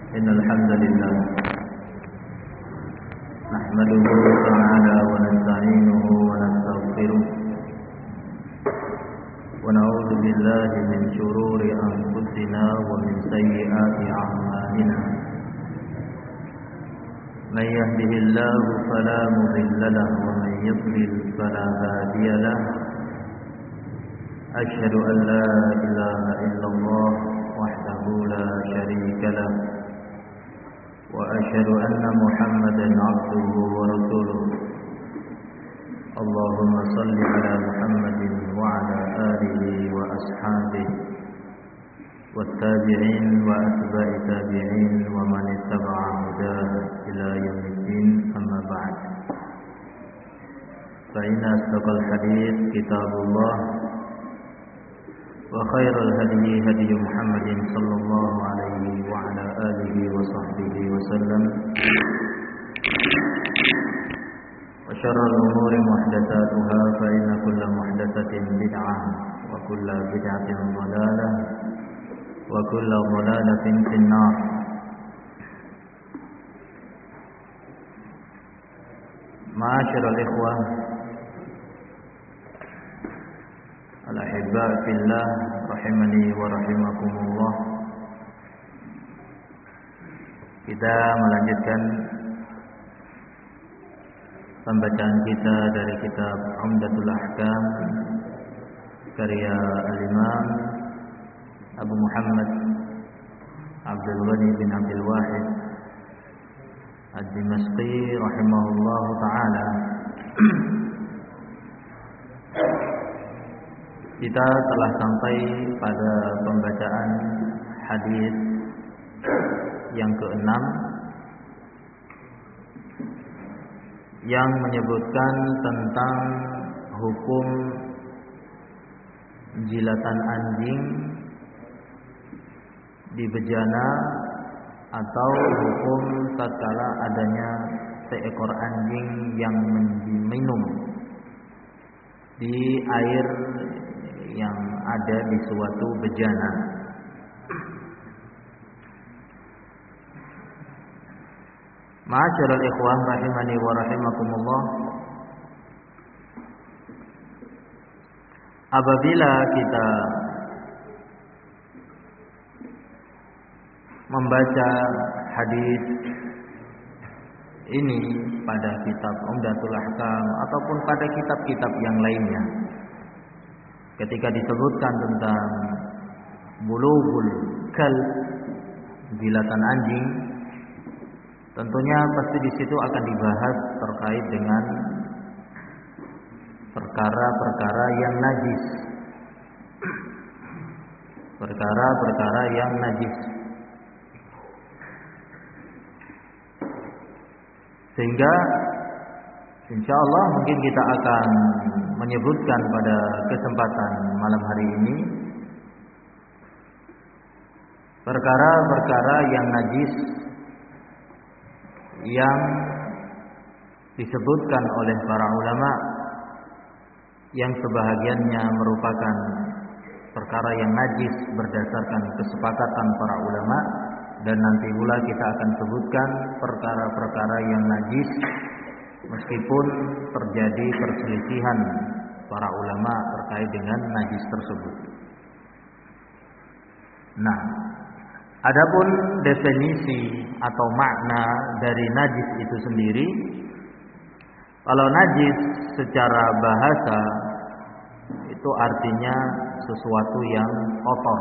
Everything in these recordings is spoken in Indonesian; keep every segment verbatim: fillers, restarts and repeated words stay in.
إن الحمد لله نحمده تعالى ونستعينه ونستغفره ونعوذ بالله من شرور أنفسنا ومن سيئات أعمالنا من يهده الله فلا مضل له ومن يضلل فلا هادي له أشهد أن لا إله إلا الله وحده لا شريك له وأشهد أن محمدا عبده ورسوله اللهم صل على محمد وعلى آله وأصحابه والتابعين وأتباع التابعين ومن اتبع هداه إلى يوم الدين أما بعد فإن أصدق الحديث كتاب الله وخير الهدي هدي محمد صلى الله عليه وعلى آله وصحبه وسلم وشر الأمور محدثاتها فإن كل محدثة بدعة وكل بدعة ضلالة وكل ضلالة في النار. Ma'asyiral ikhwah al-ahibba fillah rahimani wa rahimakumullah. Kita melanjutkan pembacaan kita dari kitab Umdatul Ahkam karya al-Imam Abu Muhammad Abdul Ghani bin Abdul Wahid Ad-Dimashqi rahimahullahu ta'ala. Kita telah sampai pada pembacaan hadis yang keenam yang menyebutkan tentang hukum jilatan anjing di bejana atau hukum tatkala adanya seekor anjing yang diminum di air yang ada di suatu bejana. Ma'asyiral ikhwah rahimani wa rahimakumullah. Apabila kita membaca hadis ini pada kitab Umdatul Ahkam ataupun pada kitab-kitab yang lainnya, ketika disebutkan tentang bulughul kalb, jilatan anjing, tentunya pasti di situ akan dibahas terkait dengan perkara-perkara yang najis. Perkara-perkara yang najis. Sehingga insyaallah mungkin kita akan menyebutkan pada kesempatan malam hari ini perkara-perkara yang najis yang disebutkan oleh para ulama, yang sebahagiannya merupakan perkara yang najis berdasarkan kesepakatan para ulama, dan nanti pula kita akan sebutkan perkara-perkara yang najis meskipun terjadi perselisihan para ulama terkait dengan najis tersebut. Nah, adapun definisi atau makna dari najis itu sendiri, kalau najis secara bahasa itu artinya sesuatu yang kotor.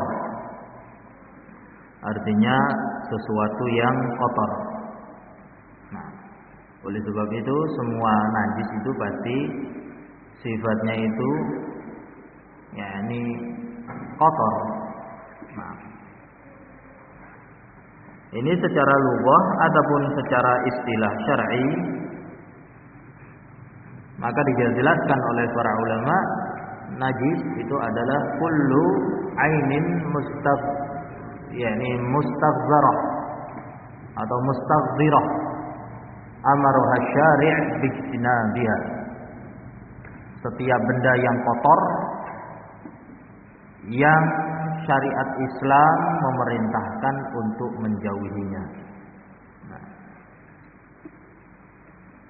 Artinya sesuatu yang kotor. Nah, oleh sebab itu semua najis itu pasti sifatnya itu yakni kotor. Nah, ini secara lughah ataupun secara istilah syar'i, maka dijelaskan oleh para ulama, najis itu adalah kullu ainin mustaq yakni mustaghzarah atau mustaghzirah amaruha syari' bijtinabiha. Setiap benda yang kotor yang syariat Islam memerintahkan untuk menjauhinya.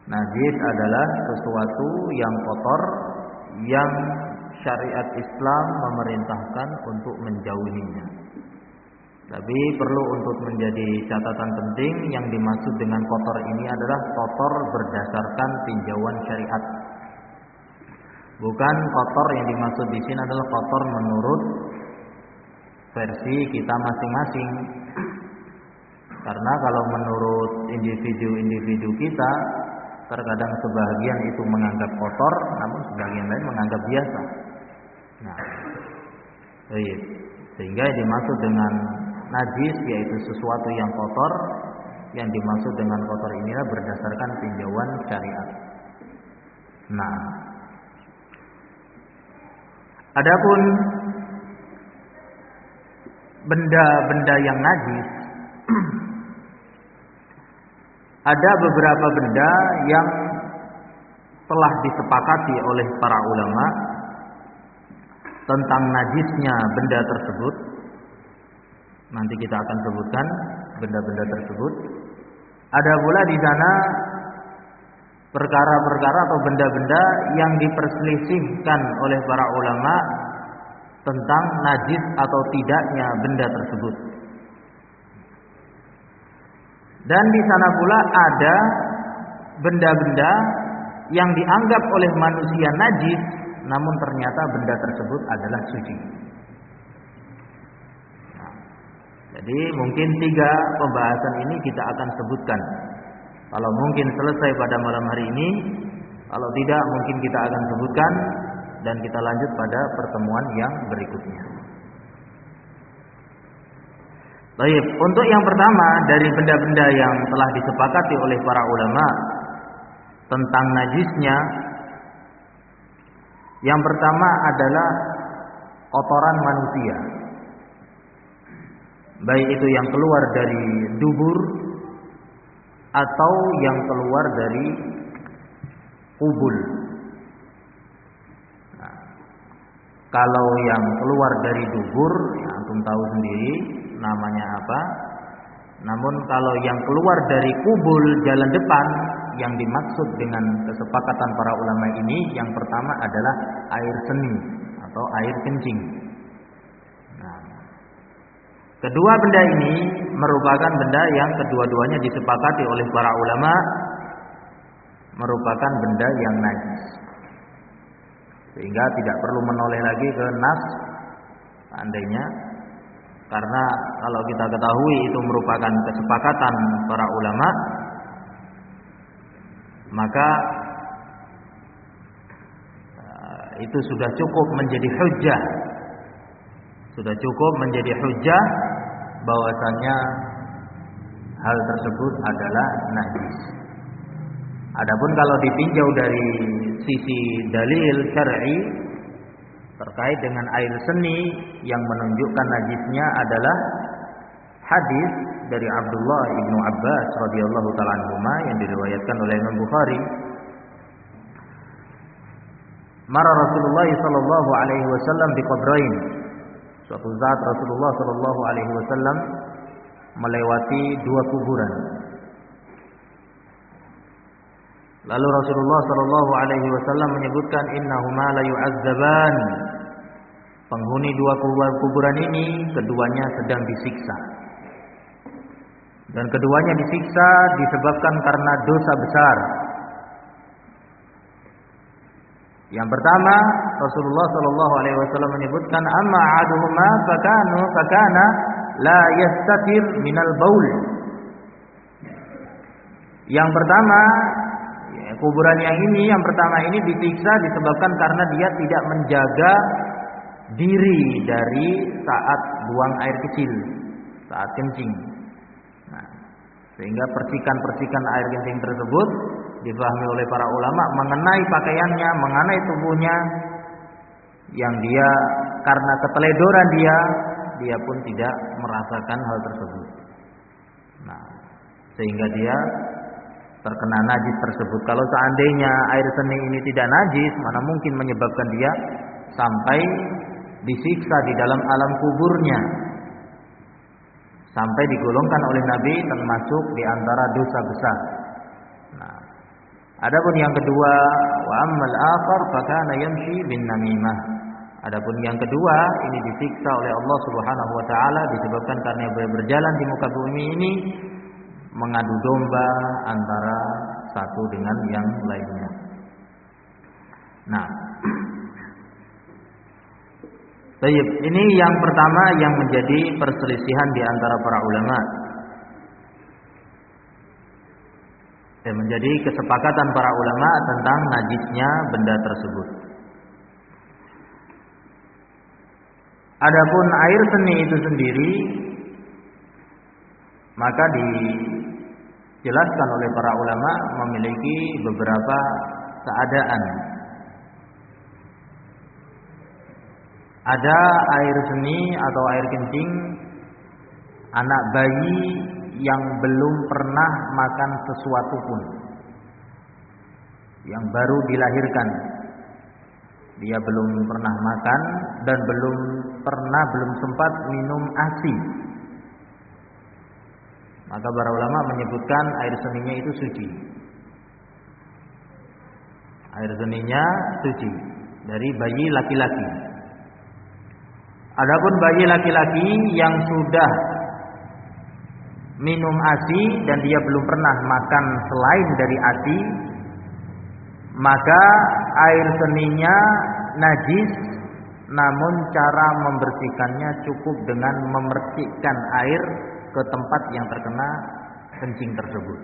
Najis adalah sesuatu yang kotor yang syariat Islam memerintahkan untuk menjauhinya. Tapi perlu untuk menjadi catatan penting, yang dimaksud dengan kotor ini adalah kotor berdasarkan tinjauan syariat. Bukan kotor yang dimaksud di sini adalah kotor menurut versi kita masing-masing. Karena kalau menurut individu-individu kita, terkadang sebagian itu menganggap kotor, namun sebagian lain menganggap biasa. Nah, baik. Sehingga yang dimaksud dengan najis yaitu sesuatu yang kotor, yang dimaksud dengan kotor inilah berdasarkan tinjauan syariat. Nah, adapun benda-benda yang najis, ada beberapa benda yang telah disepakati oleh para ulama tentang najisnya benda tersebut. Nanti kita akan sebutkan benda-benda tersebut. Ada pula di sana perkara-perkara atau benda-benda yang diperselisihkan oleh para ulama tentang najis atau tidaknya benda tersebut. Dan di sana pula ada benda-benda yang dianggap oleh manusia najis, namun ternyata benda tersebut adalah suci. Nah, jadi mungkin tiga pembahasan ini kita akan sebutkan. Kalau mungkin selesai pada malam hari ini, kalau tidak mungkin kita akan sebutkan dan kita lanjut pada pertemuan yang berikutnya. Baik, untuk yang pertama dari benda-benda yang telah disepakati oleh para ulama tentang najisnya, yang pertama adalah kotoran manusia. Baik itu yang keluar dari dubur atau yang keluar dari kubul. Nah, kalau yang keluar dari dubur, ya antum tahu sendiri namanya apa. Namun kalau yang keluar dari kubul jalan depan, yang dimaksud dengan kesepakatan para ulama ini, yang pertama adalah air seni atau air kencing. Nah, kedua benda ini merupakan benda yang kedua-duanya disepakati oleh para ulama merupakan benda yang najis, sehingga tidak perlu menoleh lagi ke nas seandainya. Karena kalau kita ketahui itu merupakan kesepakatan para ulama, maka uh, itu sudah cukup menjadi hujjah. Sudah cukup menjadi hujjah bahwasanya hal tersebut adalah najis. Adapun kalau ditinjau dari sisi dalil syar'i terkait dengan air seni, yang menunjukkan najisnya adalah hadis dari Abdullah ibnu Abbas radhiyallahu taala anhuma yang diriwayatkan oleh Imam Bukhari. Mara Rasulullah sallallahu alaihi wasallam di qabrain. Suatu saat Rasulullah sallallahu alaihi wasallam melewati dua kuburan. Lalu Rasulullah sallallahu alaihi wasallam menyebutkan innahuma la yu'azzaban. Penghuni dua kuburan ini keduanya sedang disiksa. Dan keduanya disiksa disebabkan karena dosa besar. Yang pertama, Rasulullah sallallahu alaihi wasallam menyebutkan amma ahaduhuma fakanu fakana la yastatir minal baul. Yang pertama, ya, kuburan yang ini yang pertama ini disiksa disebabkan karena dia tidak menjaga diri dari saat buang air kecil, saat kencing. Nah, sehingga percikan-percikan air kencing tersebut dipahami oleh para ulama mengenai pakaiannya, mengenai tubuhnya, yang dia karena keteledoran dia, dia pun tidak merasakan hal tersebut. Nah, sehingga dia terkena najis tersebut. Kalau seandainya air seni ini tidak najis, mana mungkin menyebabkan dia sampai disiksa di dalam alam kuburnya, sampai digolongkan oleh Nabi termasuk di antara dosa besar. Nah, Adapun yang kedua, wa ammal akhar fakana yamshi bin namimah. Adapun yang kedua, ini disiksa oleh Allah Subhanahu wa taala disebabkan karena dia berjalan di muka bumi ini mengadu domba antara satu dengan yang lainnya. Nah, baik, ini yang pertama yang menjadi perselisihan di antara para ulama. Dan menjadi kesepakatan para ulama tentang najisnya benda tersebut. Adapun air seni itu sendiri, maka dijelaskan oleh para ulama memiliki beberapa keadaan. Ada air seni atau air kencing anak bayi yang belum pernah makan sesuatu pun, yang baru dilahirkan, dia belum pernah makan dan belum pernah belum sempat minum ASI, maka para ulama menyebutkan air seninya itu suci. Air seninya suci dari bayi laki-laki. Adapun bayi laki-laki yang sudah minum ASI dan dia belum pernah makan selain dari ASI, maka air seninya najis, namun cara membersihkannya cukup dengan memercikkan air ke tempat yang terkena kencing tersebut.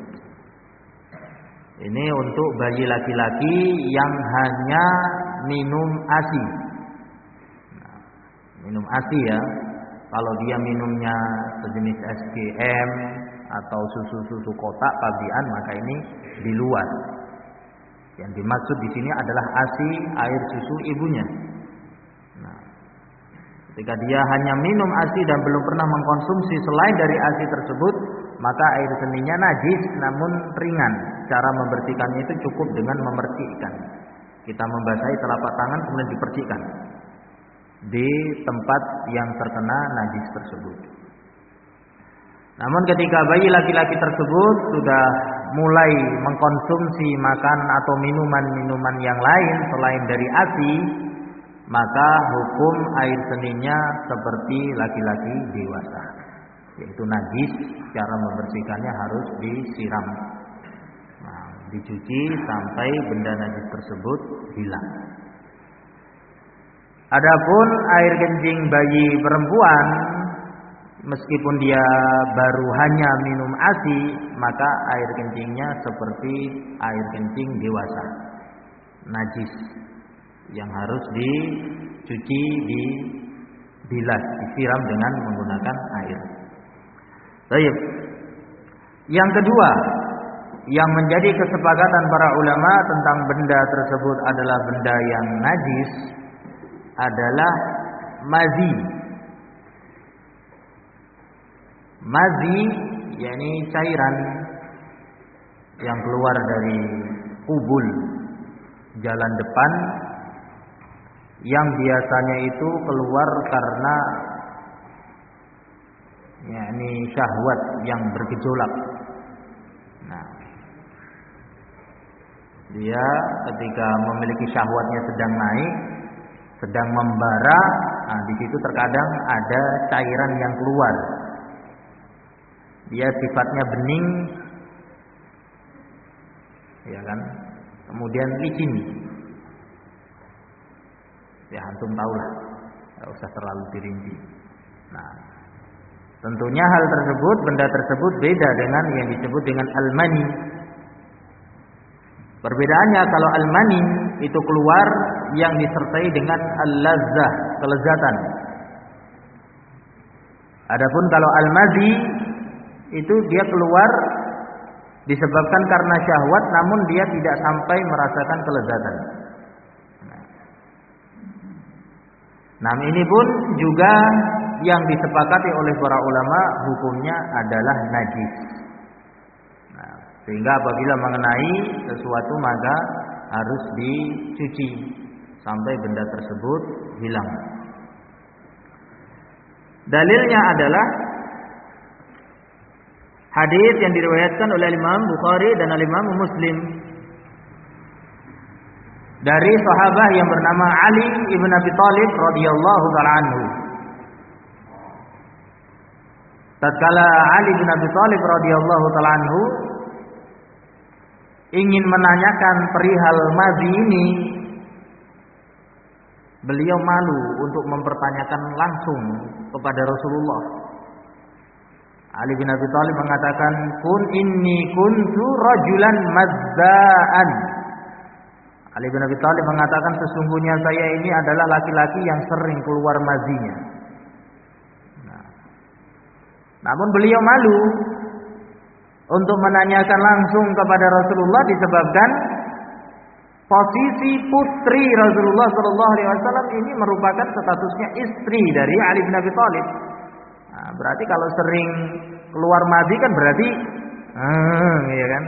Ini untuk bayi laki-laki yang hanya minum ASI. Nah, minum ASI ya. Kalau dia minumnya sejenis S G M atau susu-susu kotak pabrikan, maka ini di luar. Yang dimaksud di sini adalah ASI, air susu ibunya. Nah, ketika dia hanya minum ASI dan belum pernah mengkonsumsi selain dari ASI tersebut, maka air seninya najis namun ringan. Cara membersihkannya itu cukup dengan memercikkan. Kita membasahi telapak tangan kemudian dipercikkan di tempat yang terkena najis tersebut. Namun ketika bayi laki-laki tersebut sudah mulai mengkonsumsi makan atau minuman-minuman yang lain selain dari ASI, maka hukum air seninya seperti laki-laki dewasa, yaitu najis. Cara membersihkannya harus disiram, nah, dicuci sampai benda najis tersebut hilang. Adapun air kencing bayi perempuan, meskipun dia baru hanya minum ASI, maka air kencingnya seperti air kencing dewasa, najis, yang harus dicuci, dibilas, disiram dengan menggunakan air. Baik. Yang kedua, yang menjadi kesepakatan para ulama tentang benda tersebut adalah benda yang najis adalah mazi. Mazi yakni cairan yang keluar dari kubul jalan depan, yang biasanya itu keluar karena yakni syahwat yang bergejolak. Nah, dia ketika memiliki syahwatnya sedang naik, sedang membara, nah di situ terkadang ada cairan yang keluar. Dia sifatnya bening, ya kan? Kemudian licin. Ya antum tahulah, tidak usah terlalu dirinci. Nah, tentunya hal tersebut, benda tersebut beda dengan yang disebut dengan al-mani. Perbedaannya, kalau al-mani itu keluar yang disertai dengan al-lazzah, kelezatan. Adapun kalau al-mazi itu dia keluar disebabkan karena syahwat, namun dia tidak sampai merasakan kelezatan. Nah, ini pun juga yang disepakati oleh para ulama hukumnya adalah najis. Nah, sehingga apabila mengenai sesuatu maka harus dicuci sampai benda tersebut hilang. Dalilnya adalah hadis yang diriwayatkan oleh Imam Bukhari dan Imam Muslim dari sahabat yang bernama Ali ibn Abi Thalib radhiyallahu taala anhu. Tatkala Ali bin Abi Thalib radhiyallahu taala anhu ingin menanyakan perihal madhi ini, beliau malu untuk mempertanyakan langsung kepada Rasulullah. Ali bin Abi Thalib mengatakan, "Kun inni kuntu rajulan madzaan." Ali bin Abi Thalib mengatakan, sesungguhnya saya ini adalah laki-laki yang sering keluar madhinya. Nah, namun beliau malu untuk menanyakan langsung kepada Rasulullah disebabkan posisi putri Rasulullah Shallallahu Alaihi Wasallam ini merupakan statusnya istri dari Ali bin Abi Thalib. Nah, berarti kalau sering keluar madhi kan berarti, hmm, iya kan?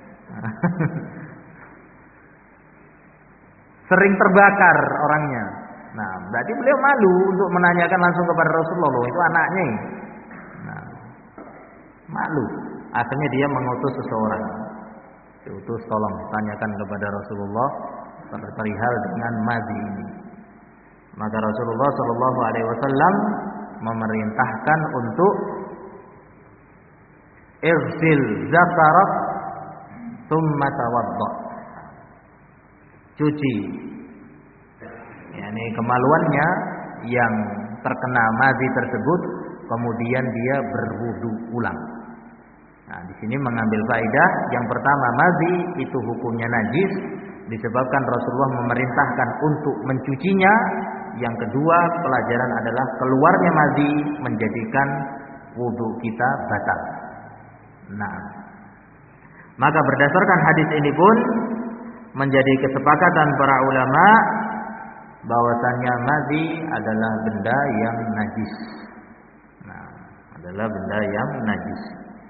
Sering terbakar orangnya. Nah, berarti beliau malu untuk menanyakan langsung kepada Rasulullah, loh, itu anaknya. Nah, malu. Akhirnya dia mengutus seseorang. Diutus, tolong tanyakan kepada Rasulullah perihal dengan madhi ini. Maka Rasulullah Shallallahu Alaihi Wasallam memerintahkan untuk ighsil zakarak thumma tawadda, cuci yakni kemaluannya yang terkena madhi tersebut, kemudian dia berwudu ulang. Nah, di sini mengambil faedah yang pertama, madhi itu hukumnya najis disebabkan Rasulullah memerintahkan untuk mencucinya. Yang kedua, pelajaran adalah keluarnya madhi menjadikan wudu kita batal. Nah, maka berdasarkan hadis ini pun menjadi kesepakatan para ulama bahwasannya madhi adalah benda yang najis. Nah, adalah benda yang najis.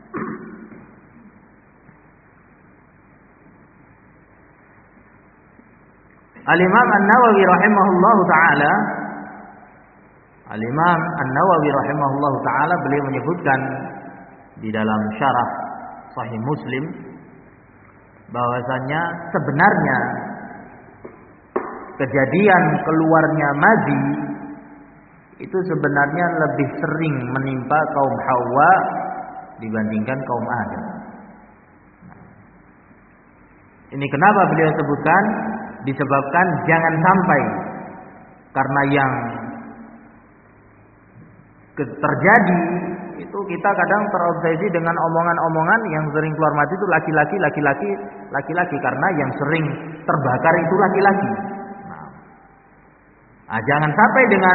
Al-Imam An-Nawawi rahimahullahu taala Al-Imam An-Nawawi rahimahullahu taala beliau menyebutkan di dalam syarah Sahih Muslim bahwasanya sebenarnya kejadian keluarnya madhi itu sebenarnya lebih sering menimpa kaum Hawa dibandingkan kaum Adam. Ini kenapa beliau sebutkan? Disebabkan jangan sampai karena yang terjadi itu kita kadang terobsesi dengan omongan-omongan yang sering keluar madhi itu laki-laki, laki-laki, laki-laki, karena yang sering terbakar itu laki-laki. Nah, nah jangan sampai dengan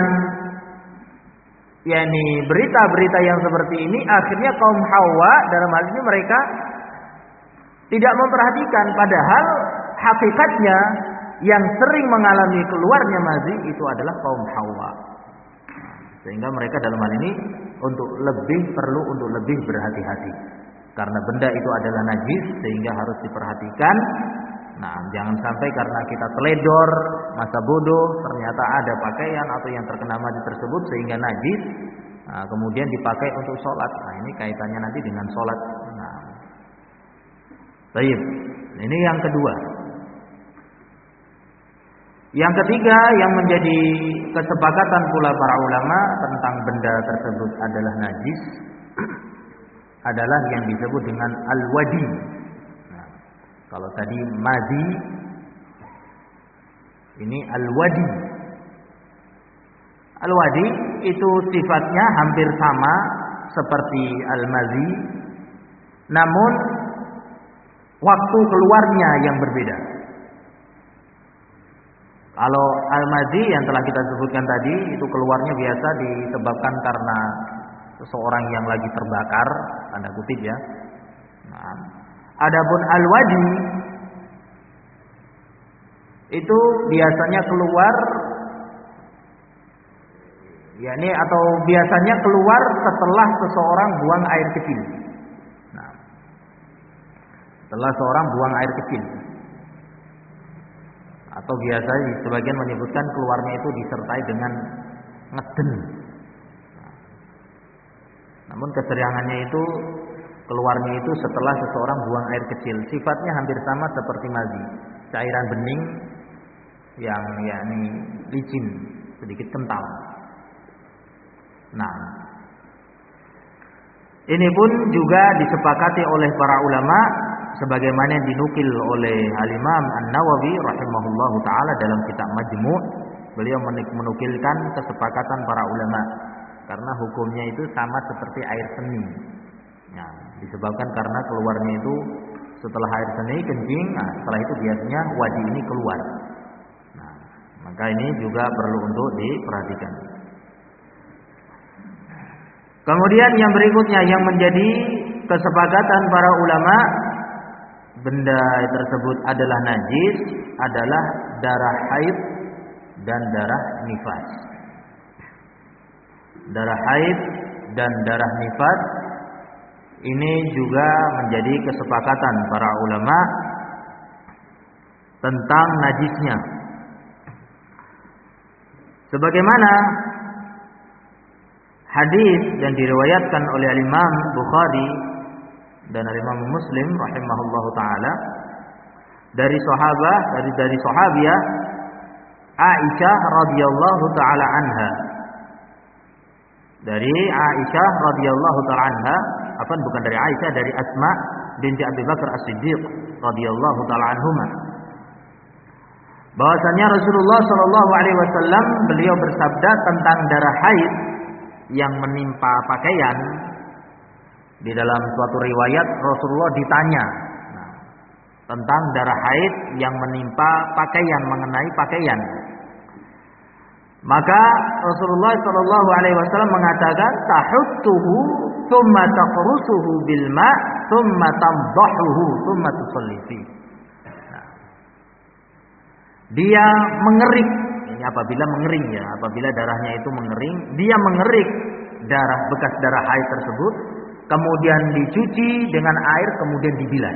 yakni berita-berita yang seperti ini akhirnya kaum Hawa dalam hal ini mereka tidak memperhatikan, padahal hakikatnya yang sering mengalami keluarnya madhi itu adalah kaum Hawa. Sehingga mereka dalam hal ini untuk lebih perlu untuk lebih berhati-hati. Karena benda itu adalah najis sehingga harus diperhatikan. Nah, jangan sampai karena kita teledor, masa bodoh, ternyata ada pakaian atau yang terkena madhi tersebut sehingga najis. Nah, kemudian dipakai untuk sholat. Nah, ini kaitannya nanti dengan sholat. Nah, baik. Ini yang kedua. Yang ketiga yang menjadi kesepakatan pula para ulama tentang benda tersebut adalah najis adalah yang disebut dengan al-wadi. Nah, kalau tadi madhi, ini al-wadi. Al-wadi itu sifatnya hampir sama seperti al-madhi, namun waktu keluarnya yang berbeda. Kalau al-madhi yang telah kita sebutkan tadi itu keluarnya biasa disebabkan karena seseorang yang lagi terbakar, tanda kutip ya. Nah, adapun al-wadi itu biasanya keluar yakni atau biasanya keluar setelah seseorang buang air kecil. Nah, setelah seorang buang air kecil. Atau biasanya sebagian menyebutkan keluarnya itu disertai dengan ngeden. Namun keseriangannya itu keluarnya itu setelah seseorang buang air kecil. Sifatnya hampir sama seperti madhi, cairan bening yang yakni licin, sedikit kental. Nah, ini pun juga disepakati oleh para ulama sebagaimana yang dinukil oleh Al-Imam An-Nawawi rahimahullahu taala dalam kitab Majmu'. Beliau menukilkan kesepakatan para ulama karena hukumnya itu sama seperti air seni. Nah, disebabkan karena keluarnya itu setelah air seni kencing, nah, setelah itu biasanya wadi ini keluar. Nah, maka ini juga perlu untuk diperhatikan. Kemudian yang berikutnya yang menjadi kesepakatan para ulama, benda tersebut adalah najis, adalah darah haid dan darah nifas. Darah haid dan darah nifas ini juga menjadi kesepakatan para ulama tentang najisnya. Sebagaimana hadis yang diriwayatkan oleh Imam Bukhari dan Imam Muslim rahimahullahu taala dari sahabat dari dari sahabiah Aisyah radhiyallahu taala anha. Dari Aisyah radhiyallahu taala anha, apa bukan dari Aisyah, dari Asma binti Abi Bakar As-Siddiq radhiyallahu taala anhuma. Bahwasanya Rasulullah sallallahu alaihi wasallam beliau bersabda tentang darah haid yang menimpa pakaian. Di dalam suatu riwayat Rasulullah ditanya nah, tentang darah haid yang menimpa pakaian, mengenai pakaian. Maka Rasulullah sallallahu alaihi wasallam mengatakan tahuttuhu thumma taqrusuhu bil ma' thumma tamdahuhu thumma tusalli fi. Nah, dia mengerik, ini apabila mengering ya, apabila darahnya itu mengering, dia mengerik darah bekas darah haid tersebut, kemudian dicuci dengan air, kemudian dibilas.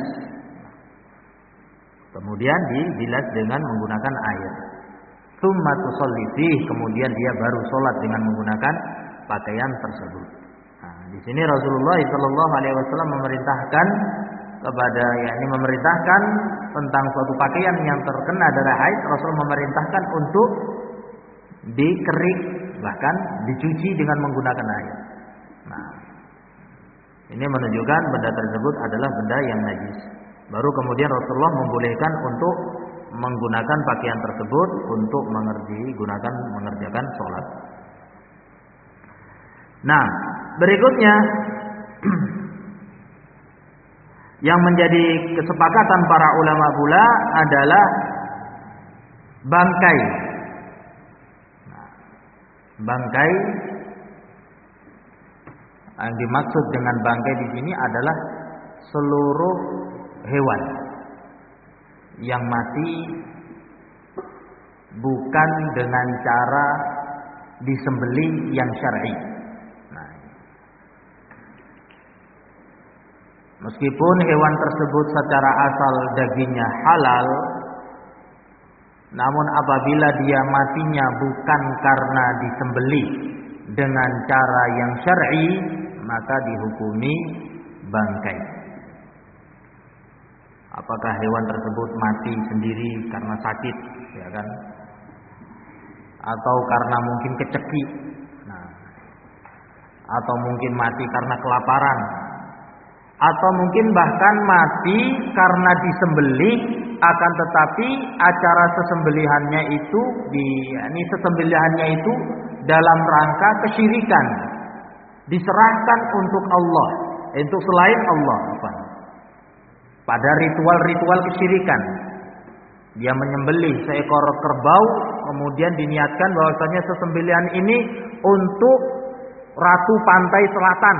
Kemudian dibilas dengan menggunakan air. Tsumma tusalli fihi, kemudian dia baru sholat dengan menggunakan pakaian tersebut. Nah, di sini Rasulullah sallallahu alaihi wasallam memerintahkan kepada yakni memerintahkan tentang suatu pakaian yang terkena darah haid, Rasul memerintahkan untuk dikerik, bahkan dicuci dengan menggunakan air. Nah, ini menunjukkan benda tersebut adalah benda yang najis. Baru kemudian Rasulullah membolehkan untuk menggunakan pakaian tersebut untuk mengerti, gunakan mengerjakan sholat. Nah, berikutnya yang menjadi kesepakatan para ulama pula adalah bangkai. Nah, bangkai yang dimaksud dengan bangkai di sini adalah seluruh hewan yang mati bukan dengan cara disembelih yang syar'i. Nah, meskipun hewan tersebut secara asal dagingnya halal, namun apabila dia matinya bukan karena disembelih dengan cara yang syar'i, maka dihukumi bangkai. Apakah hewan tersebut mati sendiri karena sakit, ya kan? Atau karena mungkin kecekik, nah, atau mungkin mati karena kelaparan, atau mungkin bahkan mati karena disembelih, akan tetapi acara sesembelihannya itu di, ini sesembelihannya itu dalam rangka kesyirikan, diserahkan untuk Allah, untuk selain Allah, apa? Pada ritual-ritual kesyirikan. Dia menyembelih seekor kerbau, kemudian diniatkan bahwasanya sesembelihan ini untuk ratu pantai selatan.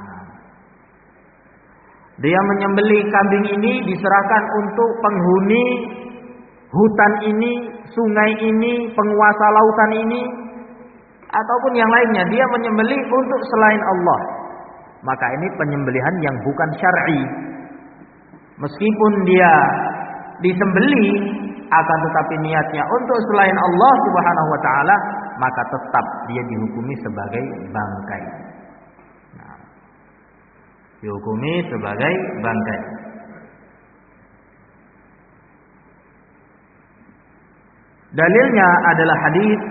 Dia menyembelih kambing ini diserahkan untuk penghuni hutan ini, sungai ini, penguasa lautan ini, ataupun yang lainnya. Dia menyembelih untuk selain Allah. Maka ini penyembelihan yang bukan syar'i. Meskipun dia disembelih, akan tetapi niatnya untuk selain Allah Subhanahu wa taala, maka tetap dia dihukumi sebagai bangkai. Nah, dihukumi sebagai bangkai. Dalilnya adalah hadis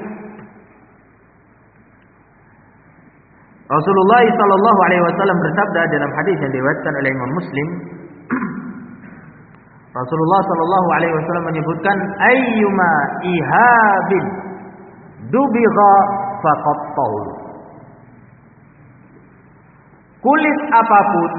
Rasulullah sallallahu alaihi wasallam bersabda dalam hadis yang diriwayatkan oleh Imam Muslim. Rasulullah sallallahu alaihi wasallam menyebutkan ayyuma ihabin dubigha faqad tahur. Kulit apapun,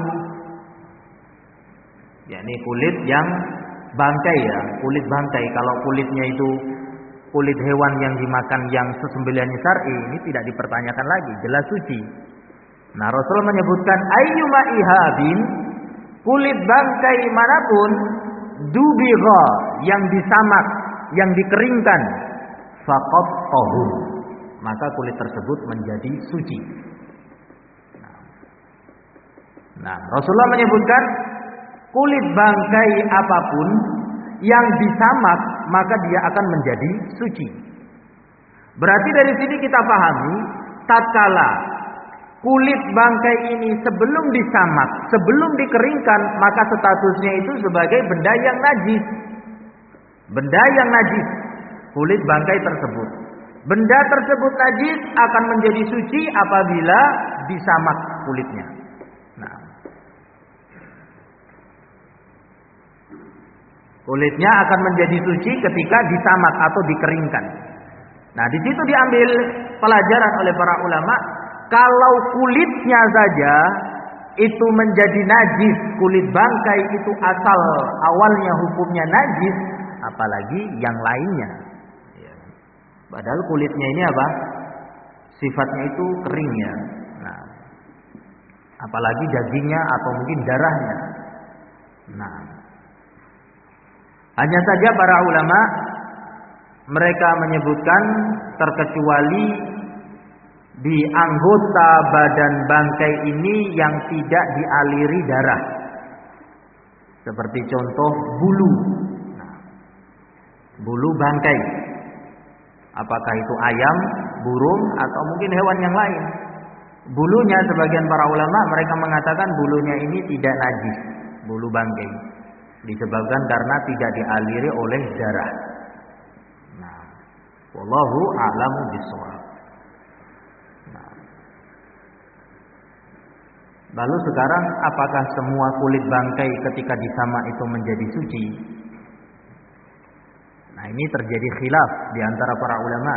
yakni kulit yang bangkai ya, kulit bangkai. Kalau kulitnya itu kulit hewan yang dimakan yang sesembelihannya syar'i, ini tidak dipertanyakan lagi, jelas suci. Nah, Rasul menyebutkan ayyuma ihabin, kulit bangkai manapun dubigha, yang disamak, yang dikeringkan, faqad tahur, maka kulit tersebut menjadi suci. Nah, Rasulullah menyebutkan kulit bangkai apapun yang disamak, maka dia akan menjadi suci. Berarti dari sini kita pahami, tatkala kulit bangkai ini sebelum disamak, sebelum dikeringkan, maka statusnya itu sebagai benda yang najis. Benda yang najis, kulit bangkai tersebut. Benda tersebut najis akan menjadi suci apabila disamak kulitnya. Nah, kulitnya akan menjadi suci ketika disamak atau dikeringkan. Nah, di situ diambil pelajaran oleh para ulama, kalau kulitnya saja itu menjadi najis, kulit bangkai itu asal awalnya hukumnya najis, apalagi yang lainnya. Padahal kulitnya ini apa? Sifatnya itu kering ya. Nah, apalagi dagingnya atau mungkin darahnya. Nah, hanya saja para ulama mereka menyebutkan terkecuali di anggota badan bangkai ini yang tidak dialiri darah. Seperti contoh bulu. Nah, bulu bangkai. Apakah itu ayam, burung, atau mungkin hewan yang lain. Bulunya sebagian para ulama mereka mengatakan bulunya ini tidak najis, bulu bangkai. Disebabkan karena tidak dialiri oleh darah. Nah, wallahu a'lamu bishawab. Nah, lalu sekarang apakah semua kulit bangkai ketika disamak itu menjadi suci? Nah, ini terjadi khilaf di antara para ulama.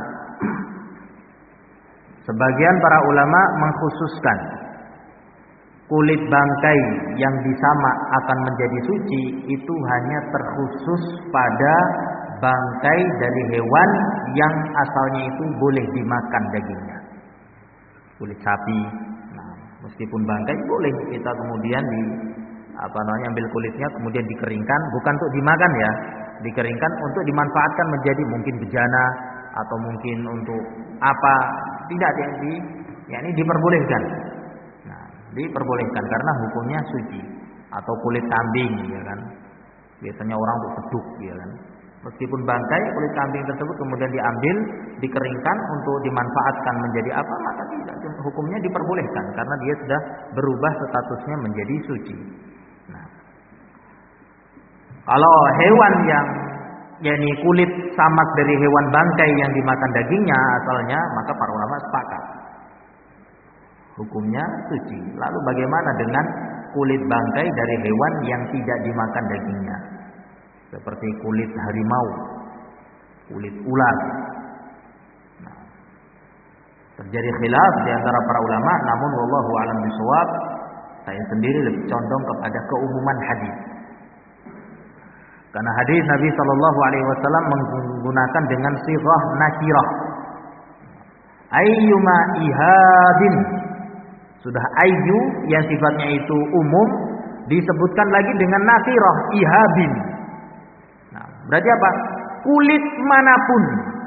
Sebagian para ulama mengkhususkan kulit bangkai yang disamak akan menjadi suci itu hanya terkhusus pada bangkai dari hewan yang asalnya itu boleh dimakan dagingnya. Kulit sapi. Nah, meskipun bangkai boleh kita kemudian di apa namanya ambil kulitnya kemudian dikeringkan, bukan untuk dimakan ya, dikeringkan untuk dimanfaatkan menjadi mungkin bejana atau mungkin untuk apa, tidak di ya ini diperbolehkan. Diperbolehkan karena hukumnya suci. Atau kulit kambing ya kan, biasanya orang untuk beduk ya kan, meskipun bangkai kulit kambing tersebut kemudian diambil dikeringkan untuk dimanfaatkan menjadi apa, maka tidak, hukumnya diperbolehkan karena dia sudah berubah statusnya menjadi suci. Nah, kalau hewan yang yakni kulit samak dari hewan bangkai yang dimakan dagingnya asalnya, maka para ulama sepakat hukumnya suci. Lalu bagaimana dengan kulit bangkai dari hewan yang tidak dimakan dagingnya? Seperti kulit harimau, kulit ular. Nah, terjadi khilaf di antara para ulama, namun wallahu a'lam bishawab, saya sendiri lebih condong kepada keumuman hadis. Karena hadis Nabi Shallallahu alaihi wasallam menggunakan dengan sighah nakirah. Ayyuma ihadin, sudah ayyu yang sifatnya itu umum disebutkan lagi dengan nakirah ihabin. Nah, berarti apa? Kulit manapun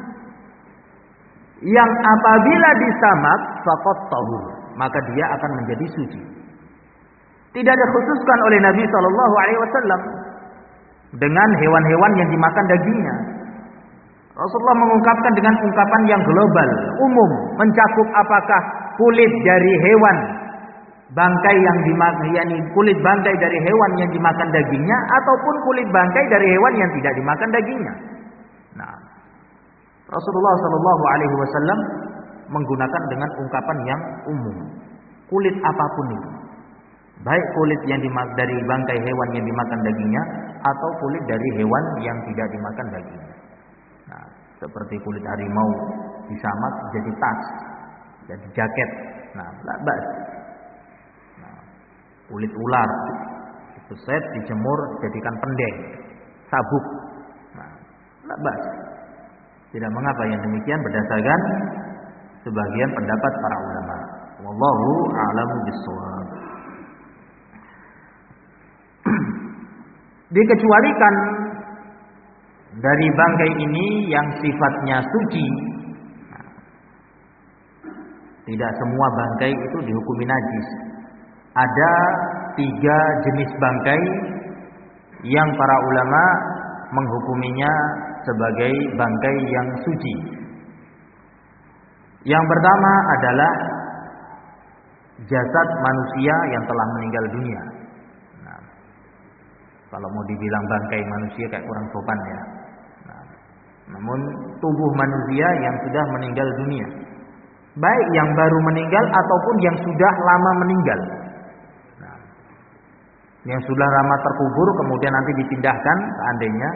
yang apabila disamak faqad tahur, maka dia akan menjadi suci. Tidak dikhususkan oleh Nabi Shallallahu alaihi wasallam dengan hewan-hewan yang dimakan dagingnya. Rasulullah mengungkapkan dengan ungkapan yang global, umum, mencakup apakah kulit dari hewan bangkai yang dimakan, yakni kulit bangkai dari hewan yang dimakan dagingnya, ataupun kulit bangkai dari hewan yang tidak dimakan dagingnya. Nah, Rasulullah Shallallahu Alaihi Wasallam menggunakan dengan ungkapan yang umum. Kulit apapun itu, baik kulit yang dimak dari bangkai hewan yang dimakan dagingnya, atau kulit dari hewan yang tidak dimakan dagingnya. Nah, seperti kulit harimau disamak jadi tas, jadi jaket. Nah, labas. Nah, kulit ular itu set dijemur jadikan pendek, sabuk. Nah, labas. Tidak mengapa yang demikian berdasarkan sebagian pendapat para ulama. Wallahu a'lamu bissawab. Dikecualikan dari bangkai ini yang sifatnya suci. Nah, tidak semua bangkai itu dihukumi najis. Ada tiga jenis bangkai yang para ulama menghukuminya sebagai bangkai yang suci. Yang pertama adalah jasad manusia yang telah meninggal dunia. Nah, kalau mau dibilang bangkai manusia kayak kurang sopan ya. Nah, namun tubuh manusia yang sudah meninggal dunia, baik yang baru meninggal ataupun yang sudah lama meninggal. Nah, yang sudah lama terkubur kemudian nanti dipindahkan seandainya.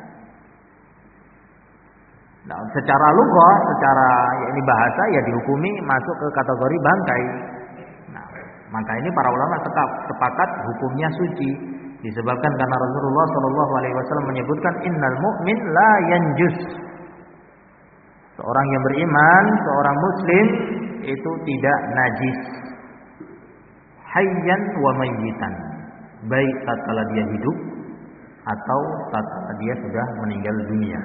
Nah, secara lughah, secara ya ini bahasa ya dihukumi masuk ke kategori bangkai. Nah, maka ini para ulama tetap sepakat hukumnya suci disebabkan karena Rasulullah Shallallahu Alaihi Wasallam menyebutkan innal mu'min la yanjus. Seorang yang beriman, seorang muslim itu tidak najis. Hayyan wa mayyitan. Baik tatkala dia hidup atau tatkala dia sudah meninggal dunia.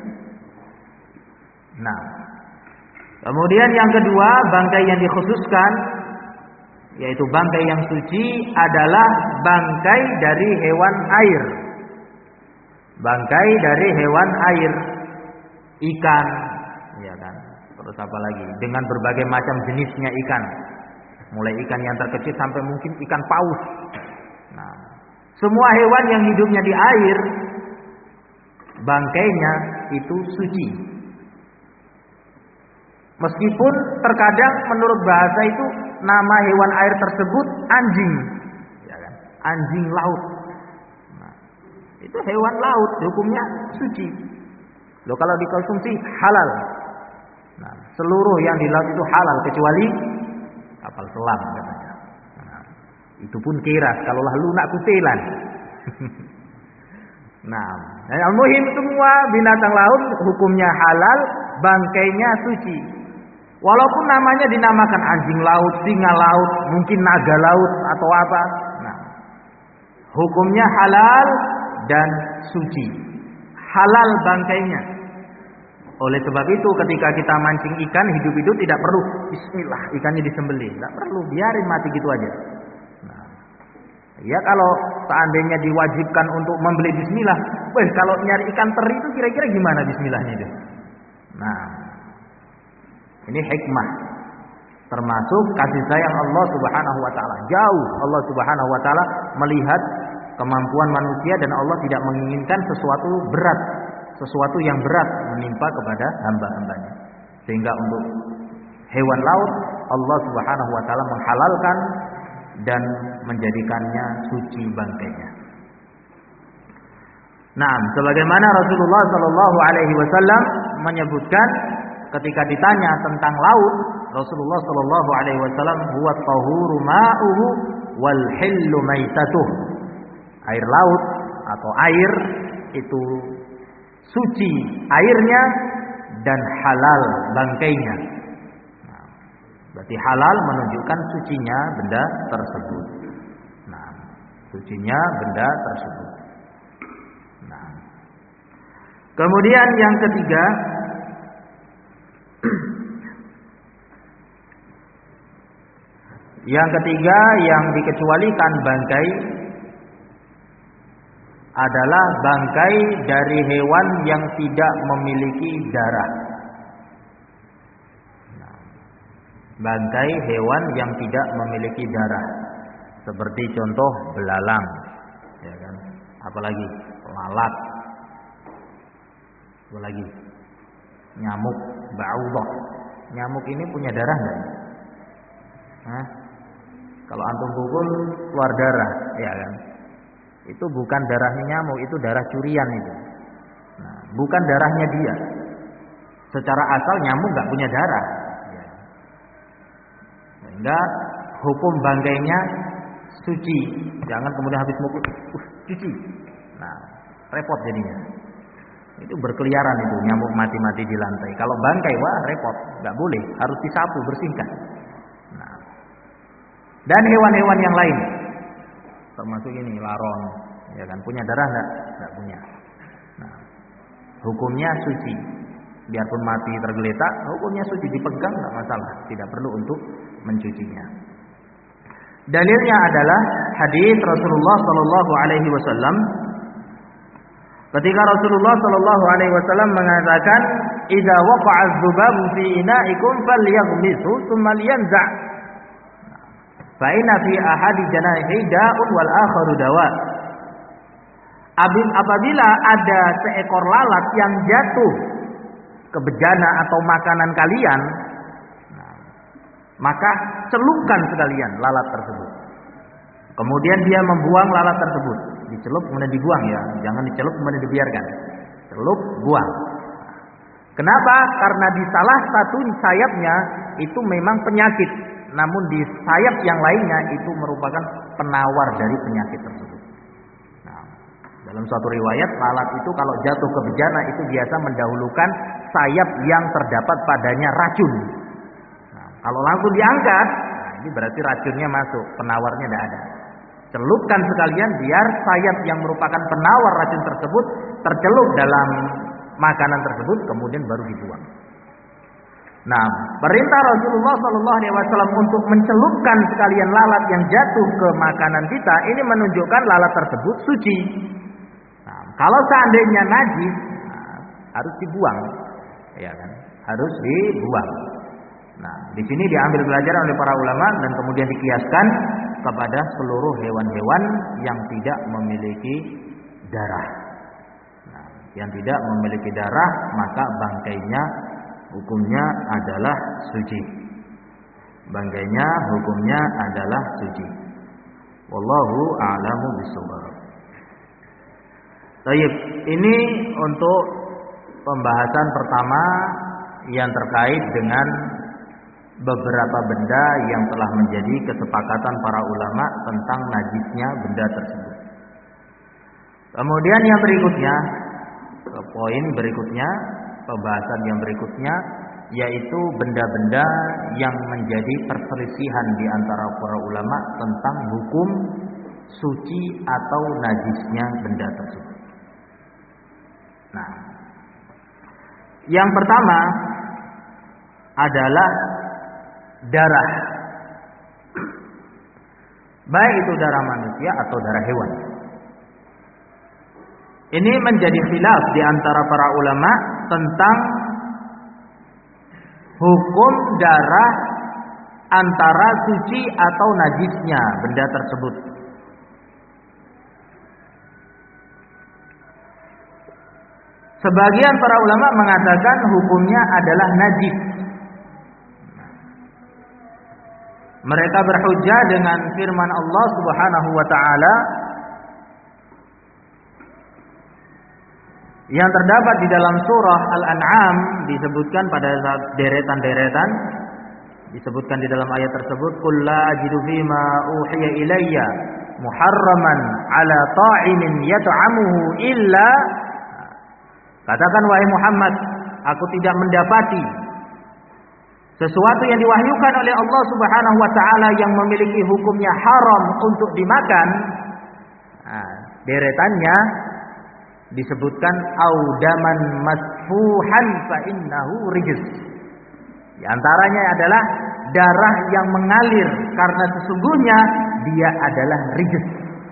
Nah, kemudian yang kedua, bangkai yang dikhususkan yaitu bangkai yang suci adalah bangkai dari hewan air. Bangkai dari hewan air, ikan, ya kan. Terus apa lagi? Dengan berbagai macam jenisnya ikan. Mulai ikan yang terkecil sampai mungkin ikan paus. Nah, semua hewan yang hidupnya di air, bangkainya itu suci. Meskipun terkadang menurut bahasa itu nama hewan air tersebut anjing, ya kan? Anjing laut. Nah, itu hewan laut, hukumnya suci. Loh, kalau dikonsumsi halal. Nah, seluruh yang di laut itu halal kecuali kapal selam katanya. Nah, itu pun kiras, kalau lah lunak kutelan. Nah, yang muhim semua binatang laut hukumnya halal, bangkainya suci. Walaupun namanya dinamakan anjing laut, singa laut, mungkin naga laut atau apa. Nah, hukumnya halal dan suci. Halal bangkainya. Oleh sebab itu ketika kita mancing ikan hidup-hidup tidak perlu bismillah ikannya disembelih. Tidak perlu, biarin mati gitu aja. Nah, ya kalau seandainya diwajibkan untuk membeli bismillah, weh kalau nyari ikan teri itu kira-kira gimana bismillahnya itu? Nah, ini hikmah, termasuk kasih sayang Allah Subhanahu wa taala. Jauh Allah Subhanahu wa taala melihat kemampuan manusia dan Allah tidak menginginkan sesuatu berat, sesuatu yang berat menimpa kepada hamba-hambanya. Sehingga untuk hewan laut Allah Subhanahu wa taala menghalalkan dan menjadikannya suci bangkainya. Nah, sebagaimana Rasulullah Shallallahu Alaihi Wasallam menyebutkan ketika ditanya tentang laut, Rasulullah Shallallahu Alaihi Wasallam huwa tahuru ma'uhu wal hillu maitatuh. Air laut atau air itu suci airnya dan halal bangkainya. Nah, berarti halal menunjukkan sucinya benda tersebut. Nah, sucinya benda tersebut. Nah, kemudian yang ketiga, yang ketiga yang dikecualikan bangkai adalah bangkai dari hewan yang tidak memiliki darah. Bangkai hewan yang tidak memiliki darah, seperti contoh belalang, ya kan? Apalagi lalat, apalagi nyamuk. ba'udah. Nyamuk ini punya darah enggak? Hah? Kalau antum pukul keluar darah, ya kan? Itu bukan darahnya nyamuk, itu darah curian itu. Nah, bukan darahnya dia. Secara asal nyamuk nggak punya darah. Ya. Sehingga hukum bangkainya suci. Jangan kemudian habis mukul, uh, cuci. Nah, repot jadinya. Itu berkeliaran itu nyamuk mati-mati di lantai. Kalau bangkai, wah repot, nggak boleh, harus disapu, bersihkan. Nah, dan hewan-hewan yang lain, termasuk ini laron, ya kan, punya darah nggak? Nggak punya. Nah, hukumnya suci. Biarpun mati tergeletak, hukumnya suci, dipegang nggak masalah, tidak perlu untuk mencucinya. Dalilnya adalah hadis Rasulullah Shallallahu Alaihi Wasallam. Ketika Rasulullah Shallallahu Alaihi Wasallam mengatakan, "Idza waqa'a az-zubabu fi ina'ikum falyaghmisu tsumma liyanza'." Fa inna fi ahadi janahi da'un wal akharu dawa. Apabila ada seekor lalat yang jatuh ke bejana atau makanan kalian, nah, maka celupkan sekalian lalat tersebut. Kemudian dia membuang lalat tersebut. Dicelup kemudian dibuang ya, jangan dicelup kemudian dibiarkan. Celup, buang. Kenapa? Karena di salah satu sayapnya itu memang penyakit, namun di sayap yang lainnya itu merupakan penawar dari penyakit tersebut. Nah, dalam suatu riwayat, lalat itu kalau jatuh ke bejana itu biasa mendahulukan sayap yang terdapat padanya racun. Nah, kalau langsung diangkat, nah ini berarti racunnya masuk, penawarnya tidak ada. Celupkan sekalian biar sayap yang merupakan penawar racun tersebut tercelup dalam makanan tersebut, kemudian baru dibuang. Nah, perintah Rasulullah Shallallahu Alaihi Wasallam untuk mencelupkan sekalian lalat yang jatuh ke makanan kita ini menunjukkan lalat tersebut suci. Nah, kalau seandainya najis, nah, harus dibuang, ya kan? Harus dibuang. Nah, di sini diambil pelajaran oleh para ulama dan kemudian dikiaskan kepada seluruh hewan-hewan yang tidak memiliki darah. Nah, yang tidak memiliki darah maka bangkainya hukumnya adalah suci. Bangkainya hukumnya adalah suci. Wallahu a'lamu bishawab. Baik, ini untuk pembahasan pertama yang terkait dengan beberapa benda yang telah menjadi kesepakatan para ulama tentang najisnya benda tersebut. Kemudian yang berikutnya, poin berikutnya, pembahasan yang berikutnya yaitu benda-benda yang menjadi perselisihan di antara para ulama tentang hukum suci atau najisnya benda tersebut. Nah, yang pertama adalah darah, baik itu darah manusia atau darah hewan. Ini menjadi khilaf di antara para ulama tentang hukum darah antara suci atau najisnya benda tersebut. Sebagian para ulama mengatakan hukumnya adalah najis. Mereka berhujjah dengan firman Allah Subhanahu wa taala yang terdapat di dalam surah Al-An'am, disebutkan pada deretan-deretan, disebutkan di dalam ayat tersebut, "Qul la ajidu fima uhiya ilayya muharraman 'ala ta'imin yat'amuhu illa." Katakan wahai Muhammad, aku tidak mendapati sesuatu yang diwahyukan oleh Allah Subhanahu wa taala yang memiliki hukumnya haram untuk dimakan. Nah, deretannya disebutkan audaman masfuhan fa innahu rijs. Di antaranya adalah darah yang mengalir karena sesungguhnya dia adalah rijs.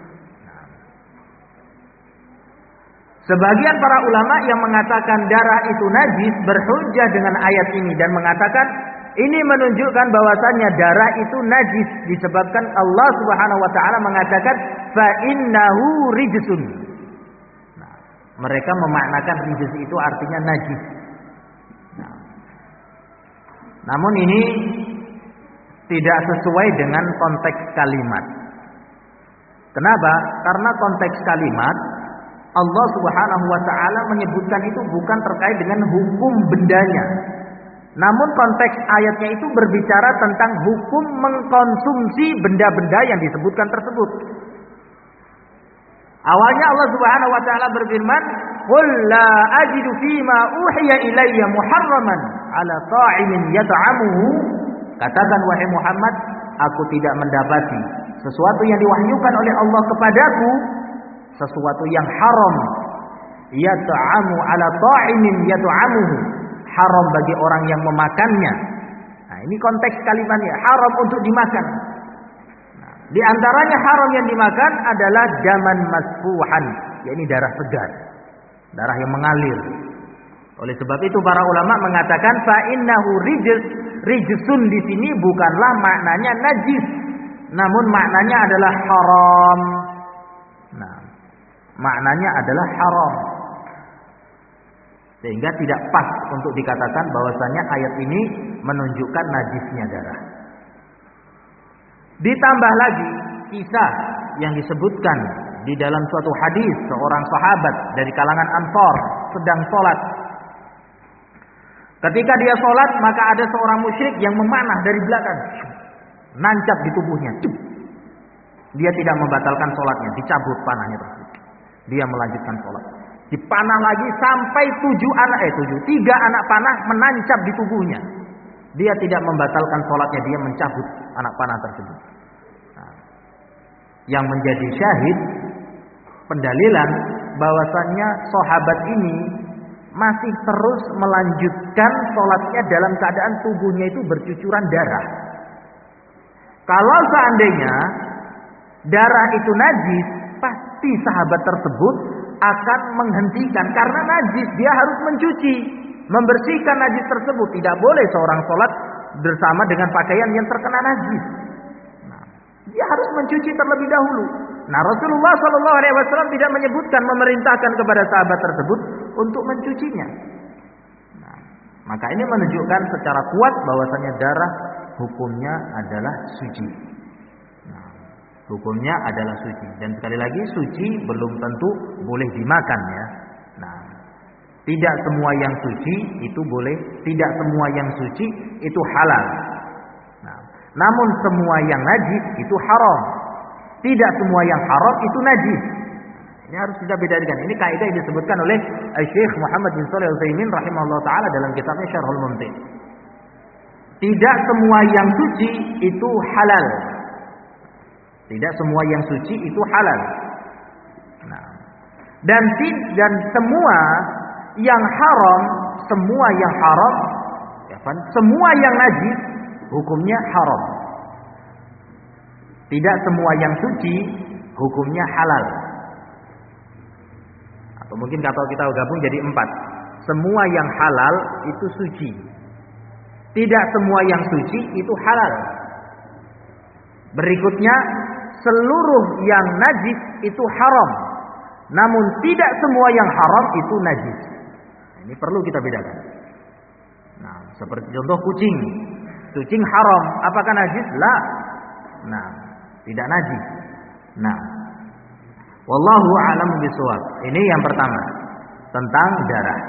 Sebagian para ulama yang mengatakan darah itu najis berhujjah dengan ayat ini dan mengatakan ini menunjukkan bahwasannya darah itu najis disebabkan Allah Subhanahu wa taala mengatakan fa innahu rijsun. Nah, mereka memaknakan rijs itu artinya najis. Nah, Namun ini tidak sesuai dengan konteks kalimat. Kenapa? Karena konteks kalimat Allah Subhanahu wa taala menyebutkan itu bukan terkait dengan hukum bendanya. Namun konteks ayatnya itu berbicara tentang hukum mengkonsumsi benda-benda yang disebutkan tersebut. Awalnya Allah Subhanahu wa taala berfirman, "Qul la ajidu fima uhiya ilayya muharraman 'ala ta'imin yat'amuhu." Katakan wahai Muhammad, aku tidak mendapati sesuatu yang diwahyukan oleh Allah kepadaku, sesuatu yang haram, yat'amu 'ala ta'imin yat'amuhu, haram bagi orang yang memakannya. Nah, ini konteks kalimatnya, haram untuk dimakan. Nah, di antaranya haram yang dimakan adalah daman masfuhan, yakni darah segar, darah yang mengalir. Oleh sebab itu para ulama mengatakan fa innahu rijs, rijsun di sini bukanlah maknanya najis, namun maknanya adalah haram. Nah, maknanya adalah haram. Sehingga tidak pas untuk dikatakan bahwasanya ayat ini menunjukkan najisnya darah. Ditambah lagi kisah yang disebutkan di dalam suatu hadis seorang sahabat dari kalangan Ansor sedang sholat. Ketika dia sholat, maka ada seorang musyrik yang memanah dari belakang, nancap di tubuhnya. Dia tidak membatalkan sholatnya, dicabut panahnya tersebut. Dia melanjutkan sholat. Dipanah lagi sampai tujuh anak, eh tujuh, tiga anak panah menancap di tubuhnya. Dia tidak membatalkan sholatnya, dia mencabut anak panah tersebut. Nah, yang menjadi syahid pendalilan bahwasannya sahabat ini masih terus melanjutkan sholatnya dalam keadaan tubuhnya itu bercucuran darah. Kalau seandainya darah itu najis, pasti sahabat tersebut akan menghentikan karena najis, dia harus mencuci, membersihkan najis tersebut. Tidak boleh seorang sholat bersama dengan pakaian yang terkena najis. Nah, dia harus mencuci terlebih dahulu. Nah, Rasulullah Shallallahu Alaihi Wasallam tidak menyebutkan, memerintahkan kepada sahabat tersebut untuk mencucinya. Nah, maka ini menunjukkan secara kuat bahwasanya darah hukumnya adalah suci. Nah, hukumnya adalah suci. Dan sekali lagi suci belum tentu boleh dimakan ya. Nah, tidak semua yang suci itu boleh, tidak semua yang suci itu halal. Nah, namun semua yang najis itu haram. Tidak semua yang haram itu najis. Ini harus kita bedakan. Ini kaidah yang disebutkan oleh Syekh Muhammad bin Shalih Al-Utsaimin rahimahullah taala dalam kitabnya Syarhul Mumti'. Tidak semua yang suci itu halal. Tidak semua yang suci itu halal. Nah, dan dan semua yang haram, semua yang haram, ya kan? Semua yang najis hukumnya haram. Tidak semua yang suci hukumnya halal. Atau mungkin kalau kita gabung jadi empat. Semua yang halal itu suci. Tidak semua yang suci itu halal. Berikutnya, seluruh yang najis itu haram. Namun tidak semua yang haram itu najis. Ini perlu kita bedakan. Nah, seperti contoh kucing. Kucing haram, apakah najis? La. Nah, tidak najis. Nah, wallahu a'lam bishawab. Ini yang pertama tentang darah.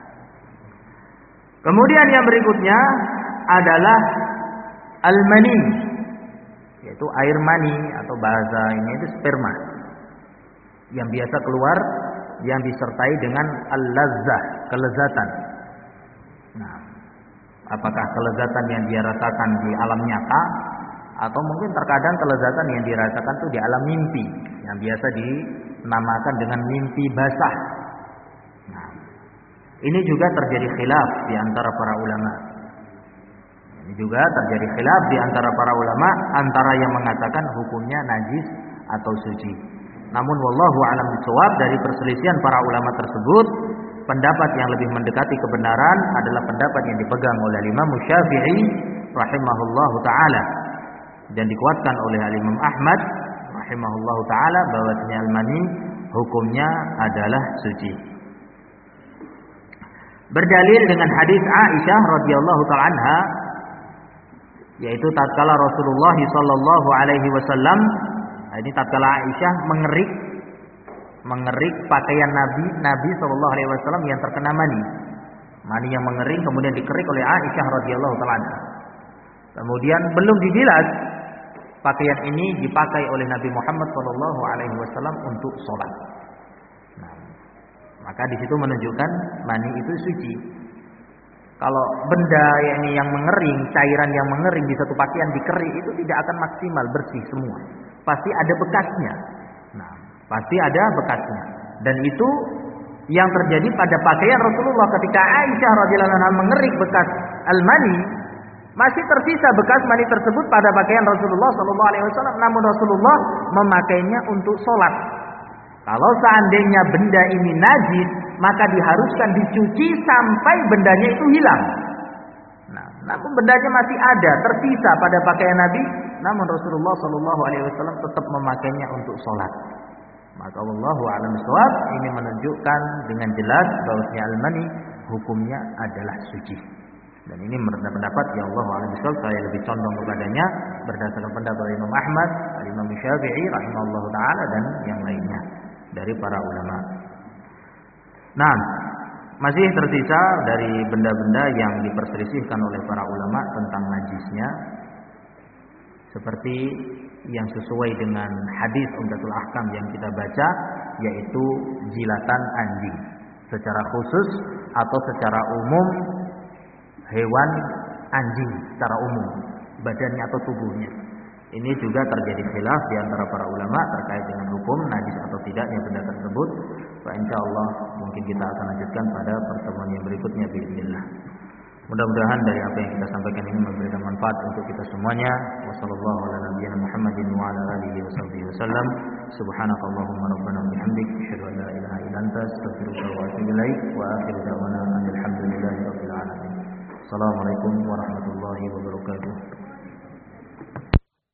Kemudian yang berikutnya adalah al-mani, yaitu air mani atau bahasa ini itu sperma yang biasa keluar yang disertai dengan al-lazzah, kelezatan. Nah, apakah kelezatan yang dia rasakan di alam nyata atau mungkin terkadang kelezatan yang dirasakan itu di alam mimpi yang biasa dinamakan dengan mimpi basah. Nah, ini juga terjadi khilaf di antara para ulama. Ini juga terjadi khilaf di antara para ulama antara yang mengatakan hukumnya najis atau suci. Namun wallahu a'lam bishawab, dari perselisihan para ulama tersebut, pendapat yang lebih mendekati kebenaran adalah pendapat yang dipegang oleh Imam Syafi'i rahimahullahu taala dan dikuatkan oleh Imam Ahmad rahimahullahu taala bahwasanya al-mani hukumnya adalah suci. Berdalil dengan hadis Aisyah radhiyallahu taala anha yaitu tatkala Rasulullah sallallahu alaihi wasallam, ini tatkala Aisyah mengerik mengerik pakaian Nabi Nabi sallallahu alaihi wasallam yang terkena mani. Mani yang mengering kemudian dikerik oleh Aisyah radhiyallahu taala anha. Kemudian belum dibilas, pakaian ini dipakai oleh Nabi Muhammad sallallahu alaihi wasallam untuk sholat. Nah, maka di situ menunjukkan mani itu suci. Kalau benda yang yang mengering, cairan yang mengering di satu pakaian dikerik, itu tidak akan maksimal bersih semua. Pasti ada bekasnya. Nah, pasti ada bekasnya. Dan itu yang terjadi pada pakaian Rasulullah ketika Aisyah radhiyallahu anha mengerik bekas al-mani, masih tersisa bekas mani tersebut pada pakaian Rasulullah sallallahu alaihi wasallam, namun Rasulullah memakainya untuk sholat. Kalau seandainya benda ini najis, maka diharuskan dicuci sampai bendanya itu hilang. Nah, namun bendanya masih ada, tersisa pada pakaian Nabi, namun Rasulullah sallallahu alaihi wasallam tetap memakainya untuk sholat. Maka wallahu a'lam bishawab, ini menunjukkan dengan jelas bahwasanya al-mani hukumnya adalah suci. Dan ini menurut pendapat ya Allah a'lam bishawab, saya lebih condong kepadanya berdasarkan pendapat Imam Ahmad, Imam Syafi'i rahimahullahu taala dan yang lainnya dari para ulama. Nah, masih tersisa dari benda-benda yang diperselisihkan oleh para ulama tentang najisnya, seperti yang sesuai dengan hadis Umdatul Ahkam yang kita baca, yaitu jilatan anjing secara khusus atau secara umum, hewan anjing secara umum, badannya atau tubuhnya. Ini juga terjadi khilaf di antara para ulama terkait dengan hukum najis atau tidaknya benda tersebut. Fa insyaallah mungkin kita akan lanjutkan pada pertemuan yang berikutnya bismillah. Mudah-mudahan dari apa yang kita sampaikan ini memberikan manfaat untuk kita semuanya. Wassallallahu ala nabiyyina Muhammadin wa ala alihi wasallam. Subhanakallahumma rabbana wa bihamdik, asyhadu an la ilaha illa anta, astaghfiruka wa atubu ilaik. Wa akhiru da'wana alhamdulillahi rabbil alamin. Assalamualaikum warahmatullahi wabarakatuh.